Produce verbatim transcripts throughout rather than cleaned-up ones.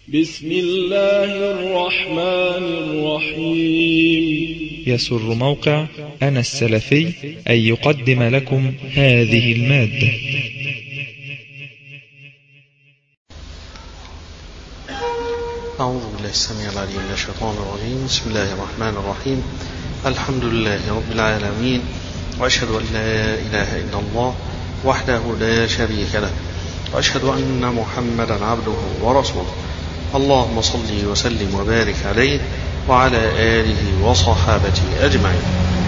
بسم الله الرحمن الرحيم. يسر موقع أنا السلفي أن يقدم لكم هذه المادة. أعوذ بالله السميع العليم من الشيطان الرجيم. بسم الله الرحمن الرحيم. الحمد لله رب العالمين، وأشهد أن لا إله إلا الله وحده لا شريك له، وأشهد أن محمدا عبده ورسوله. اللهم صل وسلم وبارك عليه وعلى آله وصحابته أجمعين.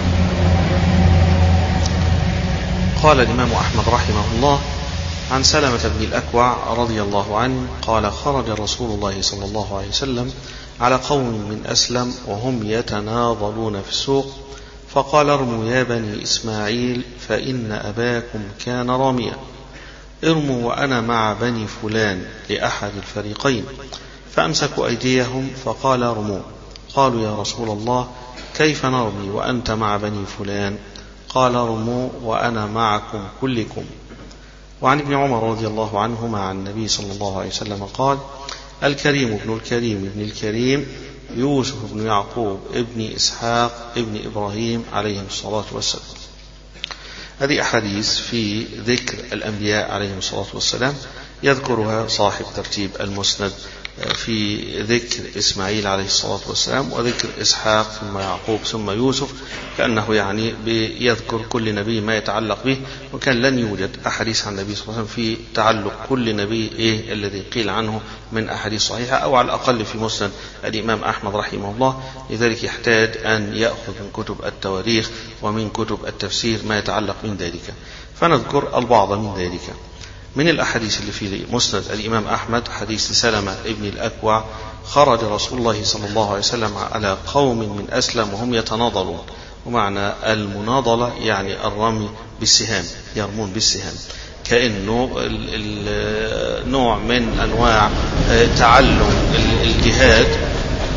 قال الإمام أحمد رحمه الله عن سلمة بن الأكوع رضي الله عنه قال: خرج رسول الله صلى الله عليه وسلم على قوم من أسلم وهم يتناضلون في السوق، فقال: ارموا يا بني إسماعيل فإن أباكم كان راميا. ارموا وأنا مع بني فلان لأحد الفريقين، فأمسكوا أيديهم فقال: ارموا. قالوا: يا رسول الله كيف نرمي وأنت مع بني فلان؟ قال: ارموا وأنا معكم كلكم. وعن ابن عمر رضي الله عنهما عن النبي صلى الله عليه وسلم قال: الكريم ابن الكريم ابن الكريم يوسف بن يعقوب ابن إسحاق ابن إبراهيم عليهم الصلاة والسلام. هذه أحاديث في ذكر الأنبياء عليهم الصلاة والسلام، يذكرها صاحب ترتيب المسند في ذكر إسماعيل عليه الصلاة والسلام وذكر إسحاق ثم يعقوب ثم يوسف، كأنه يعني يذكر كل نبي ما يتعلق به. وكان لن يوجد أحاديث عن النبي صلى الله عليه وسلم في تعلق كل نبي إيه الذي قيل عنه من أحاديث صحيحة، أو على الأقل في مسند الإمام أحمد رحمه الله. لذلك يحتاج أن يأخذ من كتب التواريخ ومن كتب التفسير ما يتعلق من ذلك، فنذكر البعض من ذلك. من الأحاديث اللي في مسند الإمام أحمد حديث سلمة ابن الأكوع: خرج رسول الله صلى الله عليه وسلم على قوم من أسلم وهم يتناضلون. ومعنى المناضلة يعني الرمي بالسهام، يرمون بالسهام، كأنه نوع من أنواع تعلم الجهاد.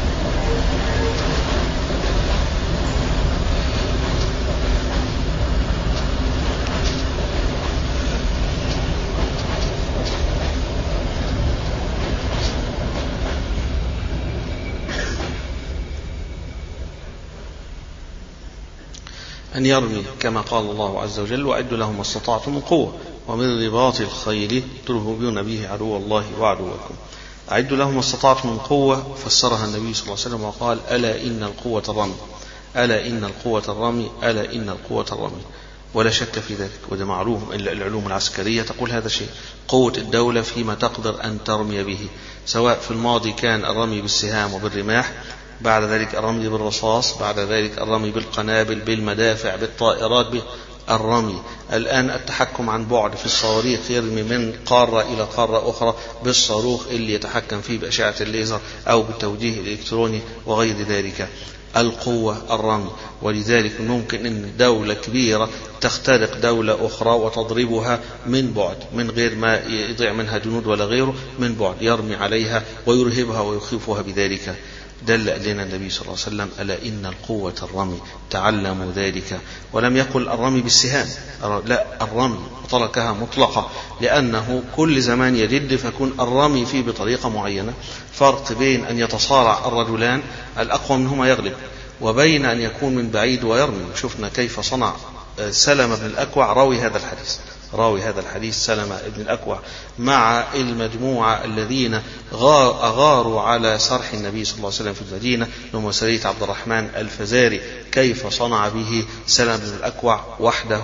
أن يرمي كما قال الله عز وجل: وأعدوا لهم ما استطعتم من قوة ومن رباط الخيل ترهبون به عدو الله وعدوكم. أعدوا لهم ما استطعتم من قوة فسرها النبي صلى الله عليه وسلم وقال: ألا إن القوة الرمي، ألا إن القوة الرمي، ألا إن القوة الرمي. ولا شك في ذلك، وده معلوم إن العلوم العسكرية تقول هذا شيء. قوة الدولة فيما تقدر أن ترمي به، سواء في الماضي كان الرمي بالسهام وبالرماح، بعد ذلك الرمي بالرصاص، بعد ذلك الرمي بالقنابل، بالمدافع، بالطائرات، بالرمي. الآن التحكم عن بعد في الصواريخ، يرمي من قارة إلى قارة أخرى بالصاروخ اللي يتحكم فيه بأشعة الليزر أو بالتوجيه الإلكتروني وغير ذلك. القوة الرمي. ولذلك ممكن أن دولة كبيرة تخترق دولة أخرى وتضربها من بعد من غير ما يضيع منها جنود ولا غيره، من بعد يرمي عليها ويرهبها ويخيفها بذلك. دل لنا النبي صلى الله عليه وسلم: ألا إن القوة الرمي، تعلموا ذلك. ولم يقل الرمي بالسهام، لا، الرمي وتركها مطلقة، لأنه كل زمان يجد فيكون الرمي فيه بطريقة معينة. فرق بين أن يتصارع الرجلان الأقوى منهما يغلب، وبين أن يكون من بعيد ويرمي. شفنا كيف صنع سلمة بن الأكوع راوي هذا الحديث راوي هذا الحديث سلمة بن الأكوع مع المجموعة الذين أغاروا على سرح النبي صلى الله عليه وسلم في المدينة، لهم سرية عبد الرحمن الفزاري، كيف صنع به سلمة بن الأكوع وحده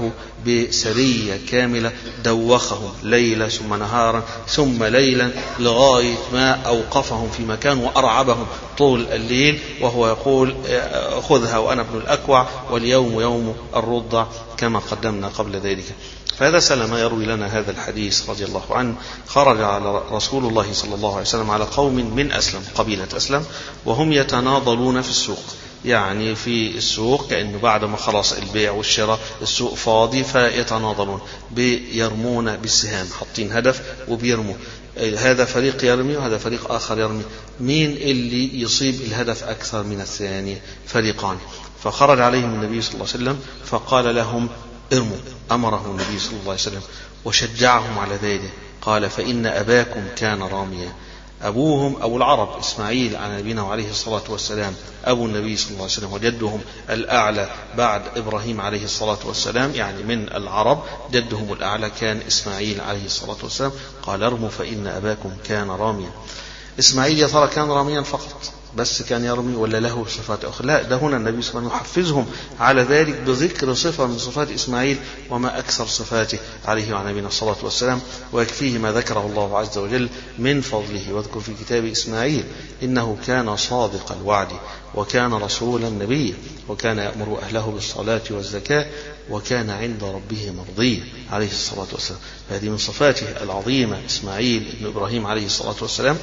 بسرية كاملة، دوخهم ليلة ثم نهارا ثم ليلا لغاية ما أوقفهم في مكان وأرعبهم طول الليل، وهو يقول: خذها وأنا ابن الأكوع واليوم يوم الرضع، كما قدمنا قبل ذلك. فهذا سلمة يروي لنا هذا الحديث رضي الله عنه. خرج على رسول الله صلى الله عليه وسلم على قوم من أسلم، قبيلة أسلم، وهم يتناضلون في السوق، يعني في السوق كأنه بعد ما خلص البيع والشراء السوق فاضي فيتناضلون، بيرمون بالسهام، حاطين هدف وبيرموا. هذا فريق يرمي وهذا فريق آخر يرمي. مين اللي يصيب الهدف أكثر من الثاني؟ فريقان. فخرج عليهم النبي صلى الله عليه وسلم فقال لهم: ارموا. أمره النبي صلى الله عليه وسلم وشجعهم على ذلك. قال: فإن أباكم كان راميا. أبوهم أبو العرب إسماعيل على نبينا عليه الصلاة والسلام أبو النبي صلى الله عليه وسلم، وجدهم الأعلى بعد إبراهيم عليه الصلاة والسلام، يعني من العرب جدهم الأعلى كان إسماعيل عليه الصلاة والسلام. قال ارموا فإن أباكم كان راميا. إسماعيل يا ترى كان راميا فقط بس كان يرمي ولا له صفات أخرى؟ لا، ده هنا النبي صلى الله عليه وسلم يحفزهم على ذلك بذكر صفة من صفات إسماعيل وما أكثر صفاته عليه وعلى نبينا الصلاة والسلام، ويكفيه ما ذكره الله عز وجل من فضله. واذكر في كتاب إسماعيل إنه كان صادق الوعد وكان رسولا نبيا وكان يأمر أهله بالصلاة والزكاة وكان عند ربه مرضيا عليه الصلاة والسلام. هذه من صفاته العظيمة إسماعيل ابن إبراهيم عليه الصلاة والسلام.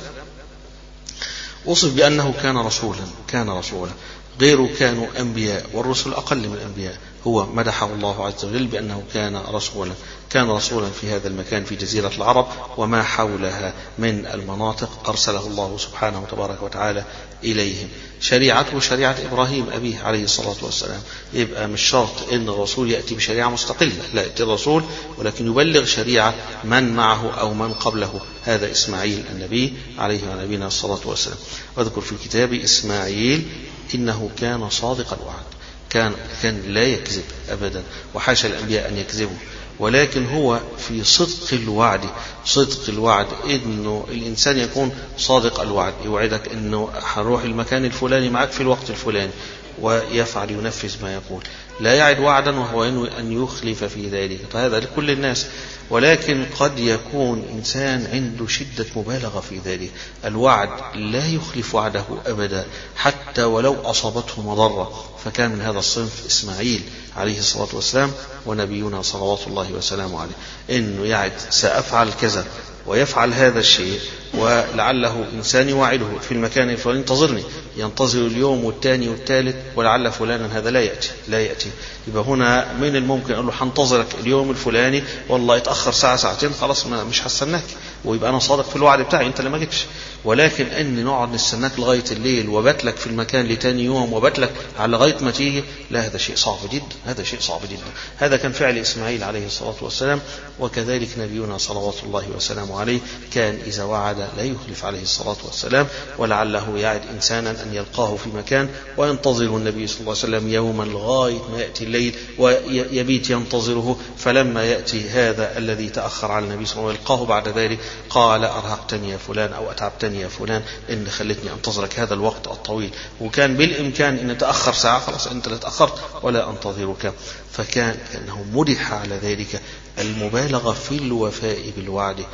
وصف بأنه كان رسولا كان رسولا غيره كانوا أنبياء، والرسل أقل من الأنبياء. هو مدحه الله عز وجل بأنه كان رسولا كان رسولا في هذا المكان في جزيرة العرب وما حولها من المناطق أرسله الله سبحانه تبارك وتعالى إليهم. شريعته شريعة إبراهيم أبيه عليه الصلاة والسلام. يبقى مش شرط أن الرسول يأتي بشريعة مستقلة، لا، يأتي الرسول ولكن يبلغ شريعة من معه أو من قبله. هذا إسماعيل النبي عليه ونبينا الصلاة والسلام. واذكر في كتاب إسماعيل إنه كان صادق الوعد، كان كان لا يكذب أبدا، وحاشا الأنبياء أن يكذبوا، ولكن هو في صدق الوعد. صدق الوعد إنه الإنسان يكون صادق الوعد، يوعدك إنه هنروح المكان الفلاني معك في الوقت الفلاني ويفعل ينفذ ما يقول. لا يعد وعدا وهو ينوي أن يخلف في ذلك، فهذا لكل الناس. ولكن قد يكون إنسان عنده شدة مبالغة في ذلك، الوعد لا يخلف وعده أبدا حتى ولو أصابته مضرة. فكان من هذا الصنف إسماعيل عليه الصلاة والسلام ونبينا صلوات الله وسلامه عليه، إنه يعد سأفعل كذا ويفعل هذا الشيء، ولعله إنسان يوعده في المكان الفلاني انتظرني، ينتظر اليوم والثاني والثالث ولعل فلانا هذا لا يأتي لا يأتي يبقى هنا من الممكن أقول له حنتظرك اليوم الفلاني، والله يتأخر ساعة ساعتين خلاص مش هستناك، ويبقى أنا صادق في الوعد بتاعي أنت اللي ما جيتش. ولكن أني نقعد نستناك لغاية الليل وبتلك في المكان لتاني يوم وبتلك على لغاية ما تيجي، لا، هذا شيء صعب جدا، هذا شيء صعب جدا. هذا كان فعل إسماعيل عليه الصلاة والسلام. وكذلك نبينا صلوات الله وسلامه عليه كان إذا وعد لا يخلف عليه الصلاة والسلام، ولعله يعد إنسانا أن يلقاه في مكان وينتظر النبي صلى الله عليه وسلم يوما لغاية ما يأتي الليل ويبيت ينتظره، فلما يأتي هذا الذي تأخر على النبي صلى الله عليه وسلم يلقاه بعد ذلك قال أرهقتني يا فلان أو أتعبتني يا فلان إن خلتني أنتظرك هذا الوقت الطويل، وكان بالإمكان أن تأخر ساعة خلاص أنت لا تأخرت ولا أنتظرك. فكان كأنه مدح على ذلك المبالغة في الوفاء بالوعد.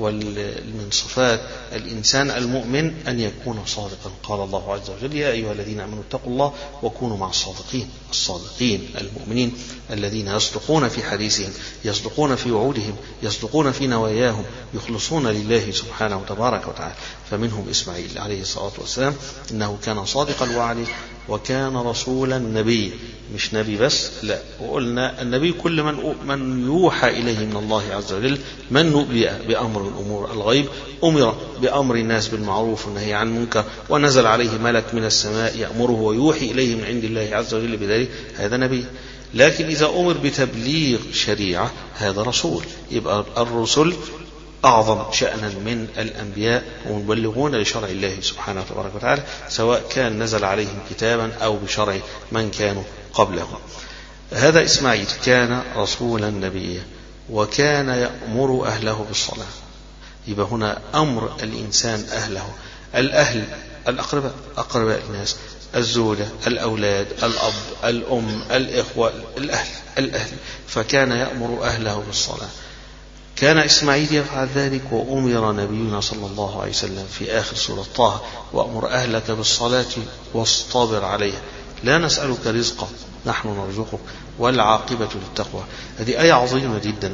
ومن صفات الإنسان المؤمن أن يكون صادقا. قال الله عز وجل يا أيها الذين آمنوا اتقوا الله وكونوا مع الصادقين. الصادقين المؤمنين الذين يصدقون في حديثهم، يصدقون في وعودهم، يصدقون في نواياهم، يخلصون لله سبحانه وتبارك وتعالى. فمنهم إسماعيل عليه الصلاة والسلام إنه كان صادق الوعد وكان رسولا نبي، مش نبي بس، لا، وقلنا النبي كل من من يوحى إليه من الله عز وجل، من نبئ بأمر الأمور الغيب، أمر بأمر الناس بالمعروف والنهي عن المنكر، ونزل عليه ملك من السماء يأمره ويوحي إليه من عند الله عز وجل بذلك، هذا نبي. لكن إذا أمر بتبليغ شريعة هذا رسول. يبقى الرسل أعظم شأنا من الأنبياء ومبلغون لشرع الله سبحانه وتبارك وتعالى، سواء كان نزل عليهم كتابا أو بشرع من كانوا قبلهم. هذا إسماعيل كان رسولا نبيا وكان يأمر أهله بالصلاة. يبقى هنا أمر الإنسان أهله، الأهل الأقرباء، أقرباء الناس، الزوجة، الأولاد، الأب، الأم، الإخوة، الأهل الأهل فكان يأمر أهله بالصلاة. كان إسماعيل يفعل ذلك، وأمر نبينا صلى الله عليه وسلم في آخر سورة طه وأمر أهلك بالصلاة واصطبر عليها لا نسألك رزقا نحن نرزقك والعاقبة للتقوى. هذه آية عظيمة جدا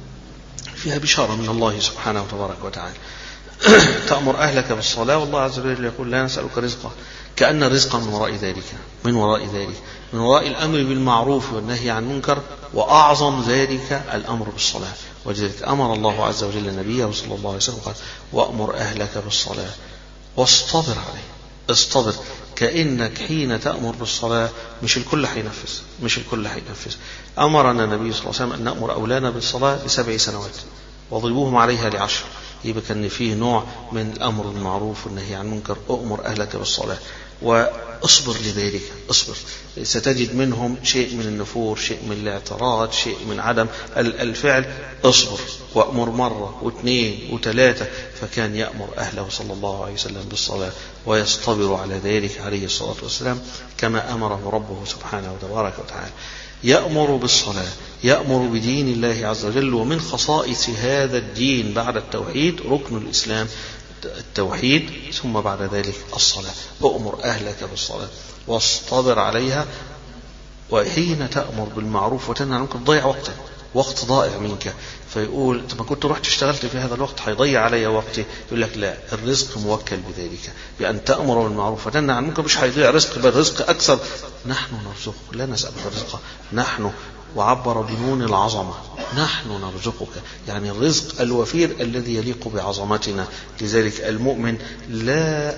فيها بشارة من الله سبحانه وتبارك وتعالى. تأمر أهلك بالصلاة والله عز وجل يقول لا نسألك رزقا، كأن الرزق من وراء ذلك من وراء ذلك من وراء الأمر بالمعروف والنهي عن المنكر، وأعظم ذلك الأمر بالصلاة. ولذلك أمر الله عز وجل نبيه صلى الله عليه وسلم قال وأمر أهلك بالصلاة واصطبر عليه. اصطبر، كأنك حين تأمر بالصلاة مش الكل حينفذ مش الكل حينفذ أمرنا النبي صلى الله عليه وسلم أن نأمر أولادنا بالصلاة لسبع سنوات واضربوهم عليها لعشر، يبقى كان فيه نوع من الأمر بالمعروف والنهي عن المنكر. أؤمر أهلك بالصلاة واصبر لذلك، اصبر. ستجد منهم شيء من النفور، شيء من الاعتراض، شيء من عدم الفعل. اصبر وأمر مرة واثنين وثلاثة. فكان يأمر أهله صلى الله عليه وسلم بالصلاة ويصطبر على ذلك عليه الصلاة والسلام كما أمره ربه سبحانه وتبارك وتعالى. يأمر بالصلاة، يأمر بدين الله عز وجل. ومن خصائص هذا الدين بعد التوحيد ركن الإسلام التوحيد، ثم بعد ذلك الصلاة. أؤمر أهلك بالصلاة واصطبر عليها. وحين تأمر بالمعروف وتنهى عن المنكر تضيع وقتك، وقت ضائع منك. فيقول ما كنت رحت اشتغلت في هذا الوقت هيضيع علي وقتي. يقول لك لا، الرزق موكل بذلك، بأن تأمر بالمعروف وتنهى عن المنكر. مش هيضيع رزق، بل رزق أكثر. نحن نرزقك، لا نسألك الرزق، نحن. وعبر بنون العظمة، نحن نرزقك، يعني الرزق الوفير الذي يليق بعظمتنا. لذلك المؤمن لا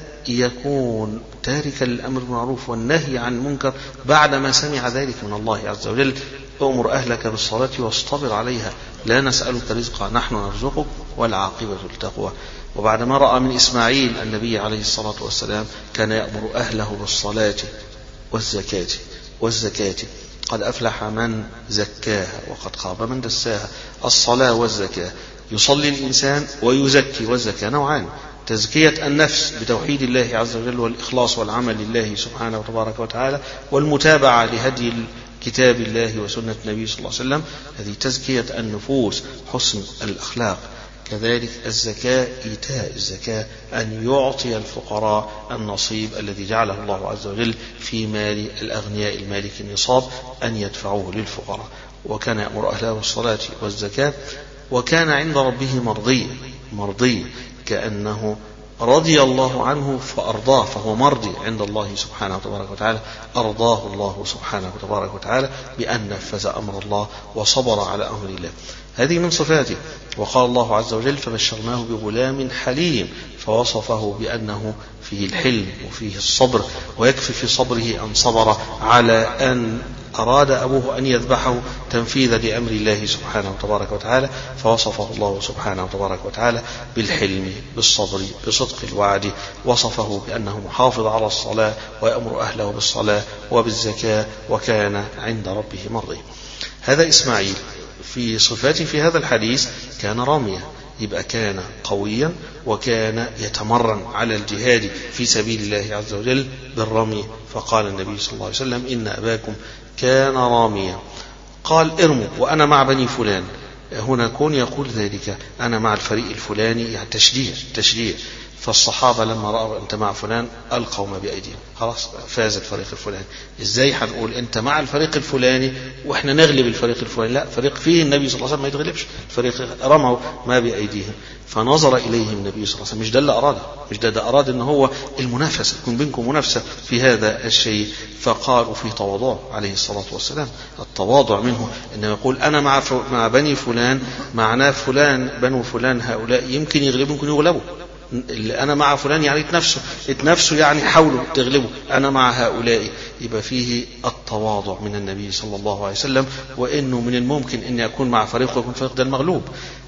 يكون تاركا للأمر بالمعروف والنهي عن المنكر بعدما سمع ذلك من الله عز وجل. أمر أهلك بالصلاة واصطبر عليها، لا نسألك رزقا نحن نرزقك والعاقبة للتقوى. وبعدما رأى من إسماعيل النبي عليه الصلاة والسلام كان يأمر أهله بالصلاة والزكاة والزكاة قد أفلح من زكاها وقد خاب من دساها. الصلاة والزكاة، يصلي الإنسان ويزكي، والزكاة نوعان: تزكية النفس بتوحيد الله عز وجل والإخلاص والعمل لله سبحانه وتبارك وتعالى، والمتابعة لهدي كتاب الله وسنة النبي صلى الله عليه وسلم، هذه تزكية النفوس، حسن الأخلاق. كذلك الزكاة، إيتاء الزكاة، أن يعطي الفقراء النصيب الذي جعله الله عز وجل في مال الأغنياء المالك النصاب، أن يدفعوه للفقراء. وكان يأمر أهله بالصلاة والزكاة، وكان عند ربه مرضي مرضي كأنه رضي الله عنه فأرضاه، فهو مرضي عند الله سبحانه وتبارك وتعالى. أرضاه الله سبحانه وتبارك وتعالى بأن نفذ أمر الله وصبر على أمر الله. هذه من صفاته. وقال الله عز وجل: فبشرناه بغلام حليم، فوصفه بأنه فيه الحلم وفيه الصبر، ويكفي في صبره أن صبر على أن أراد أبوه أن يذبحه تنفيذا لأمر الله سبحانه وتبارك وتعالى، فوصفه الله سبحانه وتبارك وتعالى بالحلم، بالصبر، بصدق الوعد. وصفه بأنه محافظ على الصلاة ويأمر أهله بالصلاة وبالزكاة، وكان عند ربه مرضي. هذا إسماعيل. في صفاته في هذا الحديث كان راميا، يبقى كان قويا وكان يتمرن على الجهاد في سبيل الله عز وجل بالرمي. فقال النبي صلى الله عليه وسلم: إن أباكم كان راميا. قال: ارموا وأنا مع بني فلان. هنا كون يقول ذلك أنا مع الفريق الفلاني، يعني تشجيع تشجيع. فالصحابة لما رأوا أنت مع فلان ألقوا ما بأيديهم، خلاص فاز الفريق الفلاني. إزاي هنقول أنت مع الفريق الفلاني وإحنا نغلب الفريق الفلاني؟ لا، فريق فيه النبي صلى الله عليه وسلم ما يتغلبش، الفريق رموا ما بأيديهم. فنظر إليهم النبي صلى الله عليه وسلم، مش ده اللي أراده، مش ده ده أراد إن هو المنافسة، يكون بينكم منافسة في هذا الشيء. فقال، وفي تواضع عليه الصلاة والسلام، التواضع منه إنه يقول أنا مع مع بني فلان، معناه فلان بنو فلان هؤلاء يمكن يغلبوا يمكن يغلبوا. اللي أنا مع فلان يعني اتنفسه اتنفسه يعني حاولوا تغلبوا، أنا مع هؤلاء. يبقى فيه التواضع من النبي صلى الله عليه وسلم، وإنه من الممكن أن يكون مع فريق ويكون فريق ده المغلوب.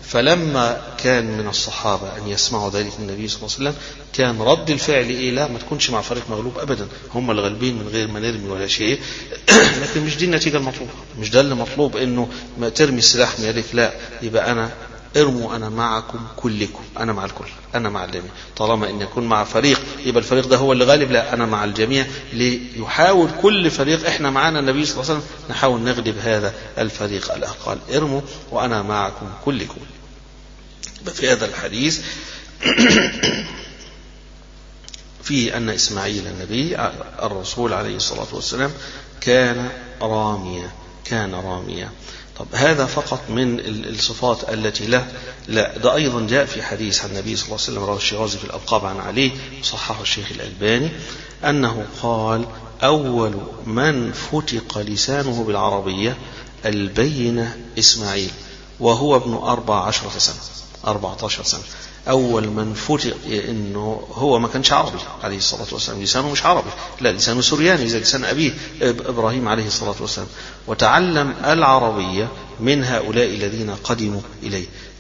فلما كان من الصحابة أن يسمعوا ذلك من النبي صلى الله عليه وسلم كان رد الفعل إيه؟ لا، ما تكونش مع فريق مغلوب أبدا، هم الغالبين من غير ما نرمي ولا شيء. لكن مش دي النتيجة المطلوبة، مش ده اللي مطلوب إنه ما ترمي السلاح من يدك. لا، يبقى أنا ارموا أنا معكم كلكم، أنا مع الكل، أنا مع الجميع. طالما أن يكون مع فريق يبقى الفريق ده هو اللي غالب، لا، أنا مع الجميع. ليحاول كل فريق، إحنا معانا النبي صلى الله عليه وسلم، نحاول نغلب هذا الفريق الأقل. ارموا وأنا معكم كلكم. في هذا الحديث فيه أن إسماعيل النبي الرسول عليه الصلاة والسلام كان راميا، كان راميا. طب هذا فقط من الصفات التي له؟ لا، ده أيضا جاء في حديث عن النبي صلى الله عليه وسلم رواه الشيرازي في الألقاب عن علي، صححه الشيخ الألباني، أنه قال: أول من فتق لسانه بالعربية البينة إسماعيل، وهو ابن أربع عشرة سنة، أربعة عشر سنة. أول من فتق، إنه هو ما كانش عربي عليه الصلاة والسلام، لسانه مش عربي، لا، لسانه سورياني زي لسان أبيه إبراهيم عليه الصلاة والسلام، وتعلم العربية من هؤلاء الذين قدموا إليه.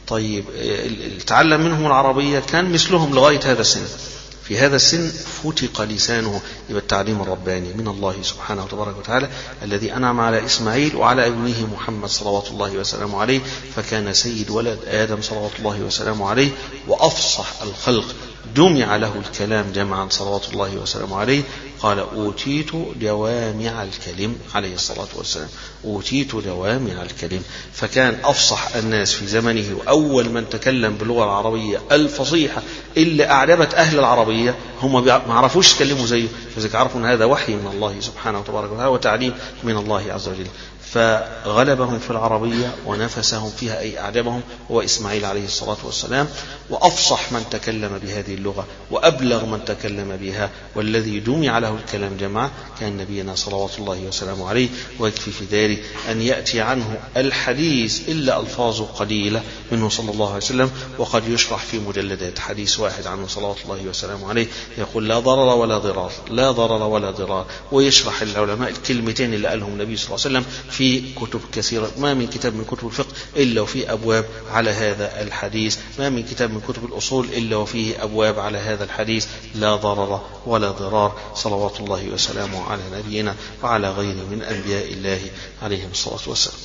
طيب تعلم منهم العربية، كان مثلهم لغاية هذا السن. في هذا السن فتق لسانه، يبقى التعليم الرباني من الله سبحانه وتبارك وتعالى الذي أنعم على إسماعيل وعلى ابنه محمد صلوات الله وسلامه عليه، فكان سيد ولد آدم صلوات الله وسلامه عليه وأفصح الخلق، جمع له الكلام جمعا صلوات الله وسلامه عليه. قال أوتيت جوامع الكلم عليه الصلاة والسلام، أوتيت جوامع الكلم، فكان أفصح الناس في زمنه، وأول من تكلم باللغة العربية الفصيحة اللي أعجبت أهل العربية، هم ما عرفوش يتكلموا زيه، فذلك عرفوا أن هذا وحي من الله سبحانه وتبارك وتعالى وتعليم من الله عز وجل. فغلبهم في العربية ونفسهم فيها أي أعجبهم هو إسماعيل عليه الصلاة والسلام. وأفصح من تكلم بهذه اللغة وأبلغ من تكلم بها والذي جمع له الكلام جمع كان نبينا صلوات الله وسلامه عليه. ويكفي في ذلك أن يأتي عنه الحديث إلا ألفاظه قليلة منه صلى الله عليه وسلم، وقد يشرح في مجلدات حديث واحد عنه صلوات الله وسلامه عليه يقول لا ضرر ولا ضرار، لا ضرر ولا ضرار، ويشرح العلماء الكلمتين اللي قالهم النبي صلى الله عليه وسلم في كتب كثيرة. ما من كتاب من كتب الفقه إلا وفيه أبواب على هذا الحديث، ما من كتاب من كتب الأصول إلا وفيه أبواب على هذا الحديث، لا ضرر ولا ضرار، صلوات الله وسلامه على نبينا وعلى غيره من أنبياء الله عليهم الصلاة والسلام.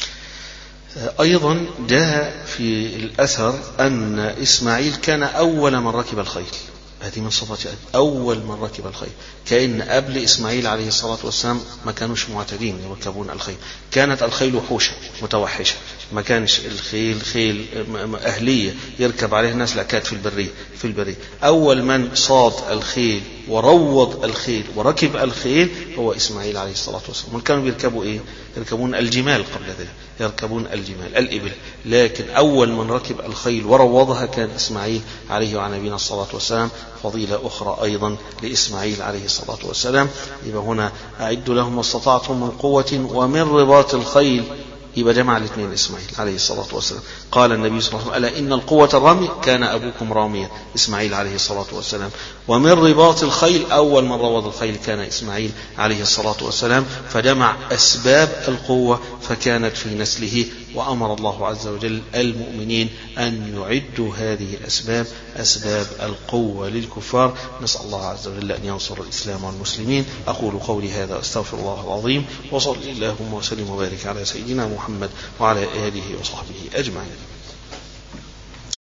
أيضا جاء في الأثر أن إسماعيل كان أول من ركب الخيل، هذه من صفات أول من ركب الخيل، كأن قبل إسماعيل عليه الصلاة والسلام ما كانوش معتدين يركبون الخيل، كانت الخيل وحوشة متوحشة، ما كانش الخيل خيل أهلية يركب عليه الناس، لا كانت في البرية في البرية. أول من صاد الخيل وروض الخيل وركب الخيل هو إسماعيل عليه الصلاة والسلام. كانوا بيركبوا إيه؟ يركبون الجمال قبل ذلك، يركبون الجمال الإبل، لكن أول من ركب الخيل وروضها كان إسماعيل عليه وعلى نبينا الصلاة والسلام. فضيلة أخرى أيضا لإسماعيل عليه الصلاة والسلام. يبقى هنا أعدوا لهم ما استطعتم من قوة ومن رباط الخيل، يبقى جمع الاثنين إسماعيل عليه الصلاة والسلام. قال النبي صلى الله عليه وسلم ألا إن القوة الرمي كان أبوكم راميا، إسماعيل عليه الصلاة والسلام. ومن رباط الخيل أول من روض الخيل كان إسماعيل عليه الصلاة والسلام، فجمع أسباب القوة فكانت في نسله. وأمر الله عز وجل المؤمنين أن يعدوا هذه الأسباب، أسباب القوة للكفار. نسأل الله عز وجل أن ينصر الإسلام والمسلمين. أقول قولي هذا أستغفر الله العظيم، وصل اللهم وسلم وبارك على سيدنا محمد وعلى آله وصحبه أجمعين.